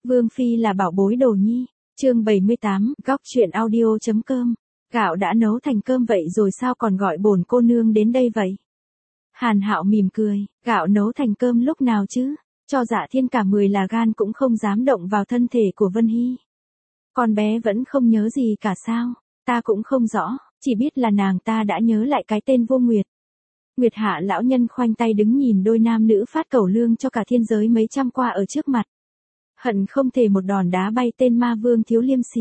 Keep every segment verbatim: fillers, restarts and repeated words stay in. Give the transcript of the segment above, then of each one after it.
Vương Phi là bảo bối đồ nhi. Chương bảy mươi tám, góc truyện audio chấm com. Gạo đã nấu thành cơm vậy rồi sao còn gọi bổn cô nương đến đây vậy? Hàn Hạo mỉm cười, gạo nấu thành cơm lúc nào chứ? Cho Dạ Thiên cả mười là gan cũng không dám động vào thân thể của Vân Hy. Con bé vẫn không nhớ gì cả sao? Ta cũng không rõ, chỉ biết là nàng ta đã nhớ lại cái tên Vô Nguyệt. Nguyệt Hạ lão nhân khoanh tay đứng nhìn đôi nam nữ phát cẩu lương cho cả thiên giới mấy trăm qua ở trước mặt. Hận không thể một đòn đá bay tên ma vương thiếu liêm sỉ.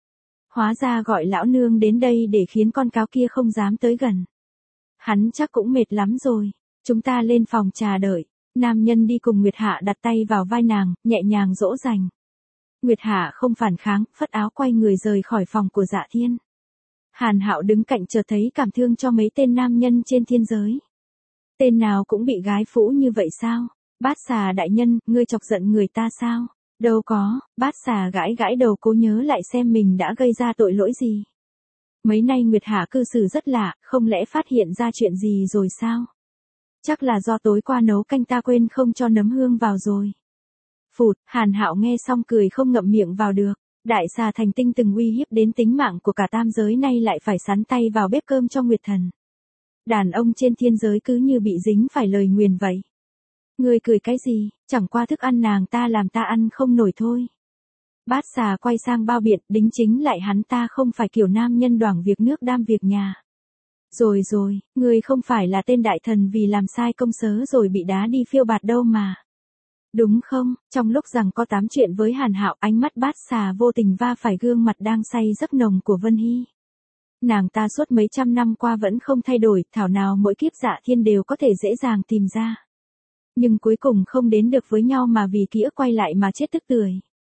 Hóa ra gọi lão nương đến đây để khiến con cáo kia không dám tới gần. Hắn chắc cũng mệt lắm rồi. Chúng ta lên phòng trà đợi. Nam nhân đi cùng Nguyệt Hạ đặt tay vào vai nàng, nhẹ nhàng dỗ dành. Nguyệt Hạ không phản kháng, phất áo quay người rời khỏi phòng của Dạ Thiên. Hàn Hạo đứng cạnh chợt thấy cảm thương cho mấy tên nam nhân trên thiên giới. Tên nào cũng bị gái phũ như vậy sao? Bát xà đại nhân, ngươi chọc giận người ta sao? Đâu có, bát xà gãi gãi đầu cố nhớ lại xem mình đã gây ra tội lỗi gì. Mấy nay Nguyệt Hạ cư xử rất lạ, không lẽ phát hiện ra chuyện gì rồi sao? Chắc là do tối qua nấu canh ta quên không cho nấm hương vào rồi. Phụt, Hàn Hạo nghe xong cười không ngậm miệng vào được. Đại xà thành tinh từng uy hiếp đến tính mạng của cả tam giới nay lại phải sắn tay vào bếp cơm cho Nguyệt Thần. Đàn ông trên thiên giới cứ như bị dính phải lời nguyền vậy. Ngươi cười cái gì, chẳng qua thức ăn nàng ta làm ta ăn không nổi thôi. Bát xà quay sang bao biện, đính chính lại hắn ta không phải kiểu nam nhân đoảng việc nước đam việc nhà. Rồi rồi, ngươi không phải là tên đại thần vì làm sai công sớ rồi bị đá đi phiêu bạt đâu mà. Đúng không? Trong lúc rằng có tám chuyện với Hàn Hạo, ánh mắt bát xà vô tình va phải gương mặt đang say giấc nồng của Vân Hy. Nàng ta suốt mấy trăm năm qua vẫn không thay đổi, thảo nào mỗi kiếp Dạ Thiên đều có thể dễ dàng tìm ra. Nhưng cuối cùng không đến được với nhau mà vì ký ức quay lại mà chết tức tưởi.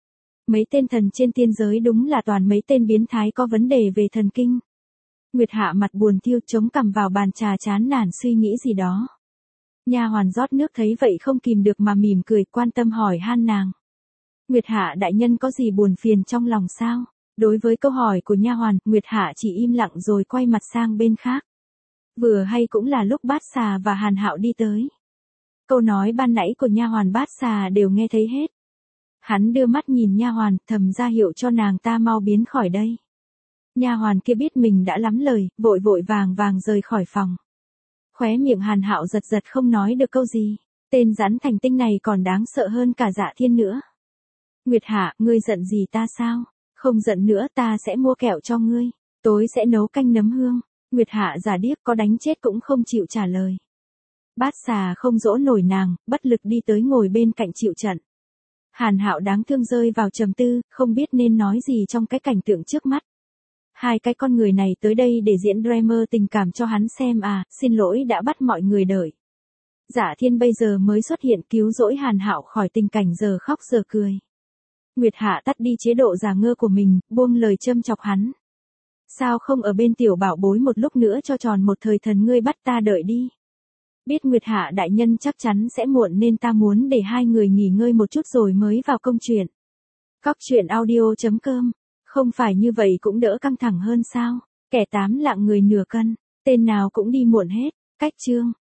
Mấy tên thần trên tiên giới đúng là toàn mấy tên biến thái có vấn đề về thần kinh. Nguyệt Hạ mặt buồn thiêu chống cằm vào bàn trà chán nản suy nghĩ gì đó. Nha hoàn rót nước thấy vậy không kìm được mà mỉm cười quan tâm hỏi han nàng. Nguyệt Hạ đại nhân có gì buồn phiền trong lòng sao? Đối với câu hỏi của nha hoàn, Nguyệt Hạ chỉ im lặng rồi quay mặt sang bên khác. Vừa hay cũng là lúc bát xà và Hàn Hạo đi tới. Câu nói ban nãy của nha hoàn bát xà đều nghe thấy hết. Hắn đưa mắt nhìn nha hoàn, thầm ra hiệu cho nàng ta mau biến khỏi đây. Nha hoàn kia biết mình đã lắm lời, vội vội vàng vàng rời khỏi phòng. Khóe miệng Hàn Hạo giật giật không nói được câu gì. Tên rắn thành tinh này còn đáng sợ hơn cả Dạ Thiên nữa. Nguyệt Hạ, ngươi giận gì ta sao? Không giận nữa, ta sẽ mua kẹo cho ngươi. Tối sẽ nấu canh nấm hương. Nguyệt Hạ giả điếc có đánh chết cũng không chịu trả lời. Bát xà không dỗ nổi nàng, bất lực đi tới ngồi bên cạnh chịu trận. Hàn Hạo đáng thương rơi vào trầm tư, không biết nên nói gì trong cái cảnh tượng trước mắt. Hai cái con người này tới đây để diễn drama tình cảm cho hắn xem à, xin lỗi đã bắt mọi người đợi. Dạ Thiên bây giờ mới xuất hiện cứu rỗi Hàn Hạo khỏi tình cảnh giờ khóc giờ cười. Nguyệt Hạ tắt đi chế độ giả ngơ của mình, buông lời châm chọc hắn. Sao không ở bên tiểu bảo bối một lúc nữa cho tròn một thời thần ngươi bắt ta đợi đi. Biết Nguyệt Hạ đại nhân chắc chắn sẽ muộn nên ta muốn để hai người nghỉ ngơi một chút rồi mới vào công chuyện. Góc truyện audio chấm com. Không phải như vậy cũng đỡ căng thẳng hơn sao? Kẻ tám lạng người nửa cân, tên nào cũng đi muộn hết. Cách chương.